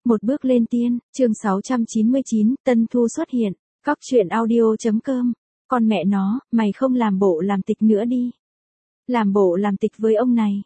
Một bước lên tiên, chương 699, Tân Thu xuất hiện, Cóc truyện audio.com. Con mẹ nó, mày không làm bộ làm tịch nữa đi. Làm bộ làm tịch với ông này.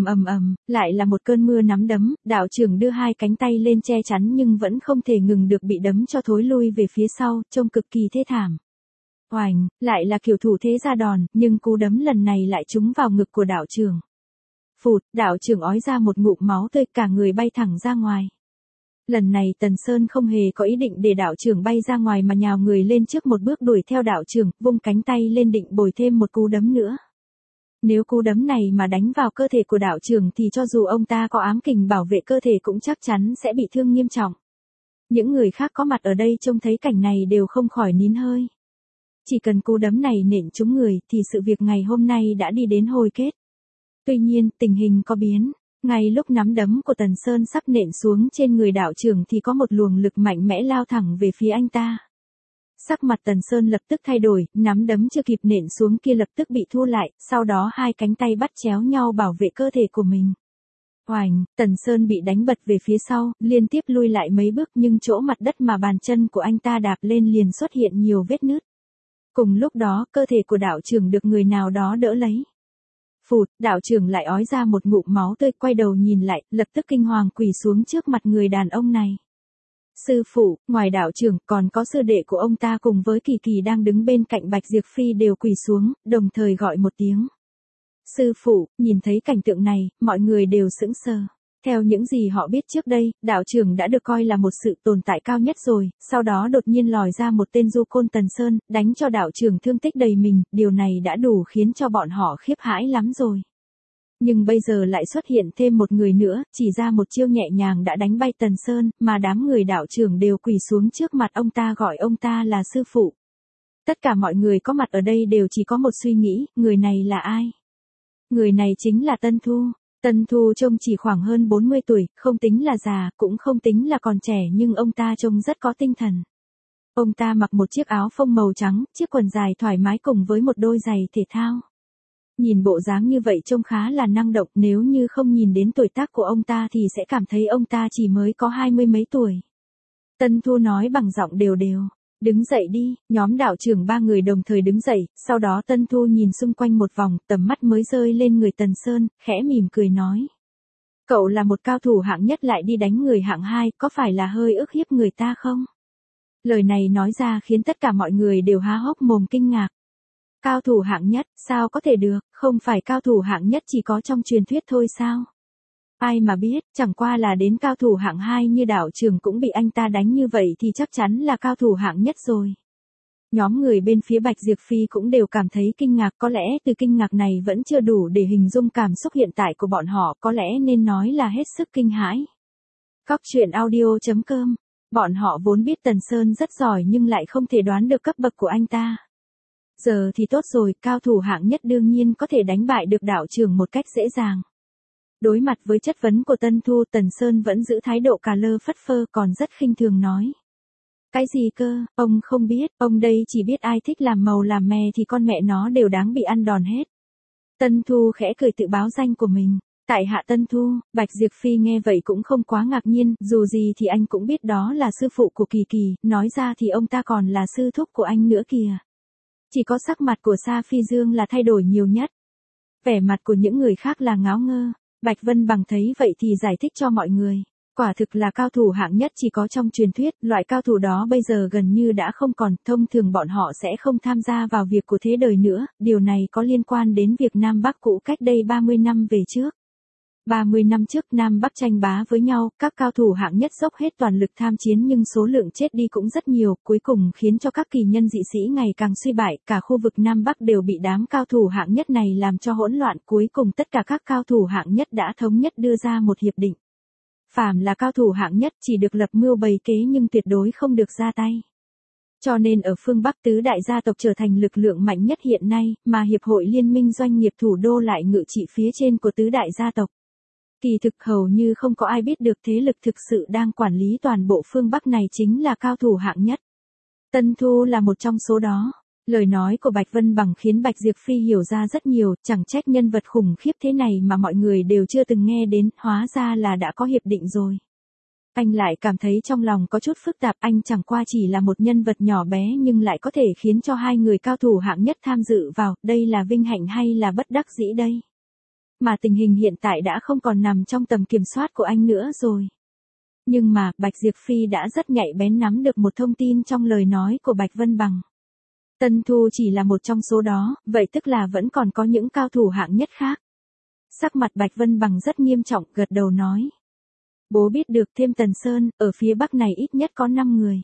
Lại là một cơn mưa nắm đấm, đạo trưởng đưa hai cánh tay lên che chắn nhưng vẫn không thể ngừng được bị đấm cho thối lui về phía sau, trông cực kỳ thê thảm. Oành, lại là kiểu thủ thế ra đòn, nhưng cú đấm lần này lại trúng vào ngực của đạo trưởng. Phụt, đạo trưởng ói ra một ngụm máu tươi, cả người bay thẳng ra ngoài. Lần này Tần Sơn không hề có ý định để đạo trưởng bay ra ngoài mà nhào người lên trước một bước đuổi theo đạo trưởng, vung cánh tay lên định bồi thêm một cú đấm nữa. Nếu cú đấm này mà đánh vào cơ thể của đạo trưởng thì cho dù ông ta có ám kình bảo vệ cơ thể cũng chắc chắn sẽ bị thương nghiêm trọng. Những người khác có mặt ở đây trông thấy cảnh này đều không khỏi nín hơi. Chỉ cần cú đấm này nện trúng người thì sự việc ngày hôm nay đã đi đến hồi kết. Tuy nhiên, tình hình có biến. Ngay lúc nắm đấm của Tần Sơn sắp nện xuống trên người đạo trưởng thì có một luồng lực mạnh mẽ lao thẳng về phía anh ta. Sắc mặt Tần Sơn lập tức thay đổi, nắm đấm chưa kịp nện xuống kia lập tức bị thu lại, sau đó hai cánh tay bắt chéo nhau bảo vệ cơ thể của mình. Oành, Tần Sơn bị đánh bật về phía sau, liên tiếp lui lại mấy bước nhưng chỗ mặt đất mà bàn chân của anh ta đạp lên liền xuất hiện nhiều vết nứt. Cùng lúc đó, cơ thể của đạo trưởng được người nào đó đỡ lấy. Phụt, đạo trưởng lại ói ra một ngụm máu tươi, quay đầu nhìn lại, lập tức kinh hoàng quỳ xuống trước mặt người đàn ông này. Sư phụ, ngoài đạo trưởng còn có sư đệ của ông ta cùng với Kỳ Kỳ đang đứng bên cạnh Bạch Diệp Phi đều quỳ xuống, đồng thời gọi một tiếng. Sư phụ, nhìn thấy cảnh tượng này, mọi người đều sững sờ. Theo những gì họ biết trước đây, đạo trưởng đã được coi là một sự tồn tại cao nhất rồi, sau đó đột nhiên lòi ra một tên du côn Tần Sơn, đánh cho đạo trưởng thương tích đầy mình, điều này đã đủ khiến cho bọn họ khiếp hãi lắm rồi. Nhưng bây giờ lại xuất hiện thêm một người nữa, chỉ ra một chiêu nhẹ nhàng đã đánh bay Tần Sơn, mà đám người đạo trưởng đều quỳ xuống trước mặt ông ta gọi ông ta là sư phụ. Tất cả mọi người có mặt ở đây đều chỉ có một suy nghĩ, người này là ai? Người này chính là Tân Thu. Tân Thu trông chỉ khoảng hơn 40 tuổi, không tính là già, cũng không tính là còn trẻ nhưng ông ta trông rất có tinh thần. Ông ta mặc một chiếc áo phông màu trắng, chiếc quần dài thoải mái cùng với một đôi giày thể thao. Nhìn bộ dáng như vậy trông khá là năng động, nếu như không nhìn đến tuổi tác của ông ta thì sẽ cảm thấy ông ta chỉ mới có 20 mấy tuổi. Tân Thu nói bằng giọng đều đều. Đứng dậy đi, nhóm đạo trưởng ba người đồng thời đứng dậy, sau đó Tân Thu nhìn xung quanh một vòng, tầm mắt mới rơi lên người Tần Sơn, khẽ mỉm cười nói. Cậu là một cao thủ hạng nhất lại đi đánh người hạng hai, có phải là hơi ức hiếp người ta không? Lời này nói ra khiến tất cả mọi người đều há hốc mồm kinh ngạc. Cao thủ hạng nhất, sao có thể được, không phải cao thủ hạng nhất chỉ có trong truyền thuyết thôi sao? Ai mà biết, chẳng qua là đến cao thủ hạng 2 như đạo trưởng cũng bị anh ta đánh như vậy thì chắc chắn là cao thủ hạng nhất rồi. Nhóm người bên phía Bạch Diệp Phi cũng đều cảm thấy kinh ngạc, có lẽ từ kinh ngạc này vẫn chưa đủ để hình dung cảm xúc hiện tại của bọn họ, có lẽ nên nói là hết sức kinh hãi. Cóc truyện audio.com. Bọn họ vốn biết Tần Sơn rất giỏi nhưng lại không thể đoán được cấp bậc của anh ta. Giờ thì tốt rồi, cao thủ hạng nhất đương nhiên có thể đánh bại được đạo trưởng một cách dễ dàng. Đối mặt với chất vấn của Tân Thu, Tần Sơn vẫn giữ thái độ cà lơ phất phơ còn rất khinh thường nói. Cái gì cơ, ông không biết, ông đây chỉ biết ai thích làm màu làm mè thì con mẹ nó đều đáng bị ăn đòn hết. Tân Thu khẽ cười tự báo danh của mình. Tại hạ Tân Thu, Bạch Diệp Phi nghe vậy cũng không quá ngạc nhiên, dù gì thì anh cũng biết đó là sư phụ của Kỳ Kỳ, nói ra thì ông ta còn là sư thúc của anh nữa kìa. Chỉ có sắc mặt của Sa Phi Dương là thay đổi nhiều nhất. Vẻ mặt của những người khác là ngáo ngơ. Bạch Vân Bằng thấy vậy thì giải thích cho mọi người. Quả thực là cao thủ hạng nhất chỉ có trong truyền thuyết, loại cao thủ đó bây giờ gần như đã không còn, thông thường bọn họ sẽ không tham gia vào việc của thế đời nữa, điều này có liên quan đến việc Nam Bắc cũ cách đây 30 năm về trước. 30 năm trước Nam Bắc tranh bá với nhau, các cao thủ hạng nhất dốc hết toàn lực tham chiến nhưng số lượng chết đi cũng rất nhiều, cuối cùng khiến cho các kỳ nhân dị sĩ ngày càng suy bại, cả khu vực Nam Bắc đều bị đám cao thủ hạng nhất này làm cho hỗn loạn, cuối cùng tất cả các cao thủ hạng nhất đã thống nhất đưa ra một hiệp định. Phàm là cao thủ hạng nhất chỉ được lập mưu bày kế nhưng tuyệt đối không được ra tay. Cho nên ở phương Bắc tứ đại gia tộc trở thành lực lượng mạnh nhất hiện nay, mà Hiệp hội Liên minh Doanh nghiệp Thủ đô lại ngự trị phía trên của tứ đại gia tộc. Kỳ thực hầu như không có ai biết được thế lực thực sự đang quản lý toàn bộ phương Bắc này chính là cao thủ hạng nhất. Tân Thu là một trong số đó. Lời nói của Bạch Vân Bằng khiến Bạch Diệp Phi hiểu ra rất nhiều, chẳng trách nhân vật khủng khiếp thế này mà mọi người đều chưa từng nghe đến, hóa ra là đã có hiệp định rồi. Anh lại cảm thấy trong lòng có chút phức tạp, anh chẳng qua chỉ là một nhân vật nhỏ bé nhưng lại có thể khiến cho hai người cao thủ hạng nhất tham dự vào, đây là vinh hạnh hay là bất đắc dĩ đây? Mà tình hình hiện tại đã không còn nằm trong tầm kiểm soát của anh nữa rồi. Nhưng mà, Bạch Diệp Phi đã rất nhạy bén nắm được một thông tin trong lời nói của Bạch Vân Bằng. Tân Thu chỉ là một trong số đó, vậy tức là vẫn còn có những cao thủ hạng nhất khác. Sắc mặt Bạch Vân Bằng rất nghiêm trọng, gật đầu nói. Bố biết được thêm Tần Sơn, ở phía Bắc này ít nhất có 5 người.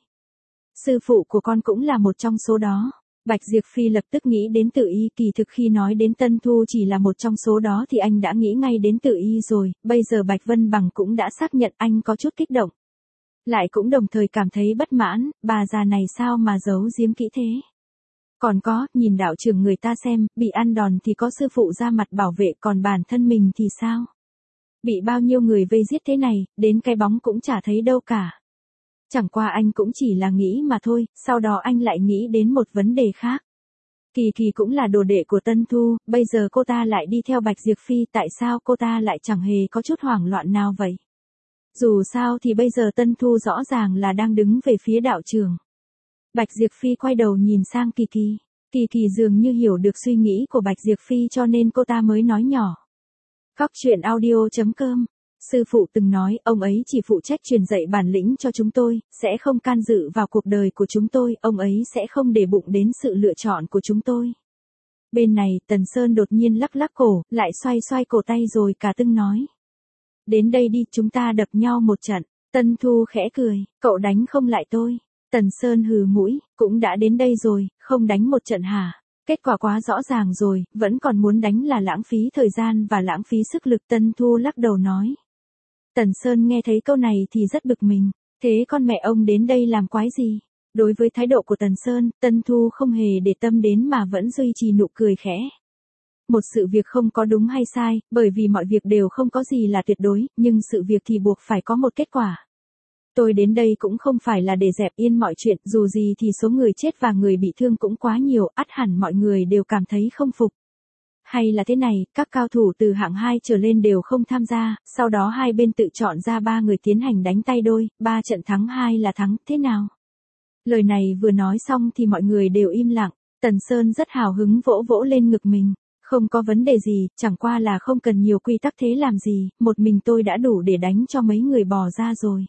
Sư phụ của con cũng là một trong số đó. Bạch Diệp Phi lập tức nghĩ đến Tự Y, kỳ thực khi nói đến Tân Thu chỉ là một trong số đó thì anh đã nghĩ ngay đến Tự Y rồi, bây giờ Bạch Vân Bằng cũng đã xác nhận, anh có chút kích động. Lại cũng đồng thời cảm thấy bất mãn, bà già này sao mà giấu giếm kỹ thế. Còn có, nhìn đạo trưởng người ta xem, bị ăn đòn thì có sư phụ ra mặt bảo vệ, còn bản thân mình thì sao? Bị bao nhiêu người vây giết thế này, đến cái bóng cũng chả thấy đâu cả. Chẳng qua anh cũng chỉ là nghĩ mà thôi, sau đó anh lại nghĩ đến một vấn đề khác. Kỳ Kỳ cũng là đồ đệ của Tân Thu, bây giờ cô ta lại đi theo Bạch Diệp Phi, tại sao cô ta lại chẳng hề có chút hoảng loạn nào vậy? Dù sao thì bây giờ Tân Thu rõ ràng là đang đứng về phía đạo trưởng. Bạch Diệp Phi quay đầu nhìn sang Kỳ Kỳ. Kỳ Kỳ dường như hiểu được suy nghĩ của Bạch Diệp Phi cho nên cô ta mới nói nhỏ. Góc truyện audio.com. Sư phụ từng nói, ông ấy chỉ phụ trách truyền dạy bản lĩnh cho chúng tôi, sẽ không can dự vào cuộc đời của chúng tôi, ông ấy sẽ không để bụng đến sự lựa chọn của chúng tôi. Bên này, Tần Sơn đột nhiên lắc lắc cổ, lại xoay xoay cổ tay rồi cả tưng nói. Đến đây đi, chúng ta đập nhau một trận. Tân Thu khẽ cười, cậu đánh không lại tôi. Tần Sơn hừ mũi, cũng đã đến đây rồi, không đánh một trận hả? Kết quả quá rõ ràng rồi, vẫn còn muốn đánh là lãng phí thời gian và lãng phí sức lực. Tân Thu lắc đầu nói. Tần Sơn nghe thấy câu này thì rất bực mình, thế con mẹ ông đến đây làm quái gì? Đối với thái độ của Tần Sơn, Tân Thu không hề để tâm đến mà vẫn duy trì nụ cười khẽ. Một sự việc không có đúng hay sai, bởi vì mọi việc đều không có gì là tuyệt đối, nhưng sự việc thì buộc phải có một kết quả. Tôi đến đây cũng không phải là để dẹp yên mọi chuyện, dù gì thì số người chết và người bị thương cũng quá nhiều, ắt hẳn mọi người đều cảm thấy không phục. Hay là thế này, các cao thủ từ hạng 2 trở lên đều không tham gia, sau đó hai bên tự chọn ra 3 người tiến hành đánh tay đôi, 3 trận thắng 2 là thắng, thế nào? Lời này vừa nói xong thì mọi người đều im lặng, Tần Sơn rất hào hứng vỗ vỗ lên ngực mình. Không có vấn đề gì, chẳng qua là không cần nhiều quy tắc thế làm gì, một mình tôi đã đủ để đánh cho mấy người bò ra rồi.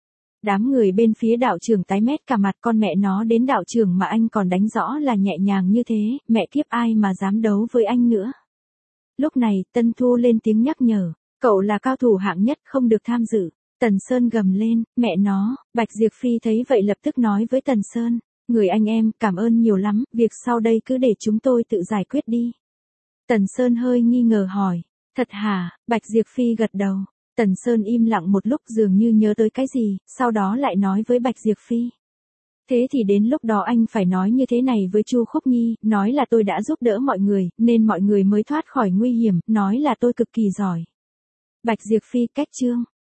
Đám người bên phía đạo trưởng tái mét cả mặt, con mẹ nó đến đạo trưởng mà anh còn đánh rõ là nhẹ nhàng như thế, mẹ kiếp ai mà dám đấu với anh nữa. Lúc này, Tân Thu lên tiếng nhắc nhở, cậu là cao thủ hạng nhất không được tham dự. Tần Sơn gầm lên, mẹ nó. Bạch Diệp Phi thấy vậy lập tức nói với Tần Sơn, người anh em, cảm ơn nhiều lắm, việc sau đây cứ để chúng tôi tự giải quyết đi. Tần Sơn hơi nghi ngờ hỏi, thật hả? Bạch Diệp Phi gật đầu. Tần Sơn im lặng một lúc dường như nhớ tới cái gì, sau đó lại nói với Bạch Diệp Phi. Thế thì đến lúc đó anh phải nói như thế này với Chu Khúc Nhi, nói là tôi đã giúp đỡ mọi người, nên mọi người mới thoát khỏi nguy hiểm, nói là tôi cực kỳ giỏi. Bạch Diệp Phi cách chương.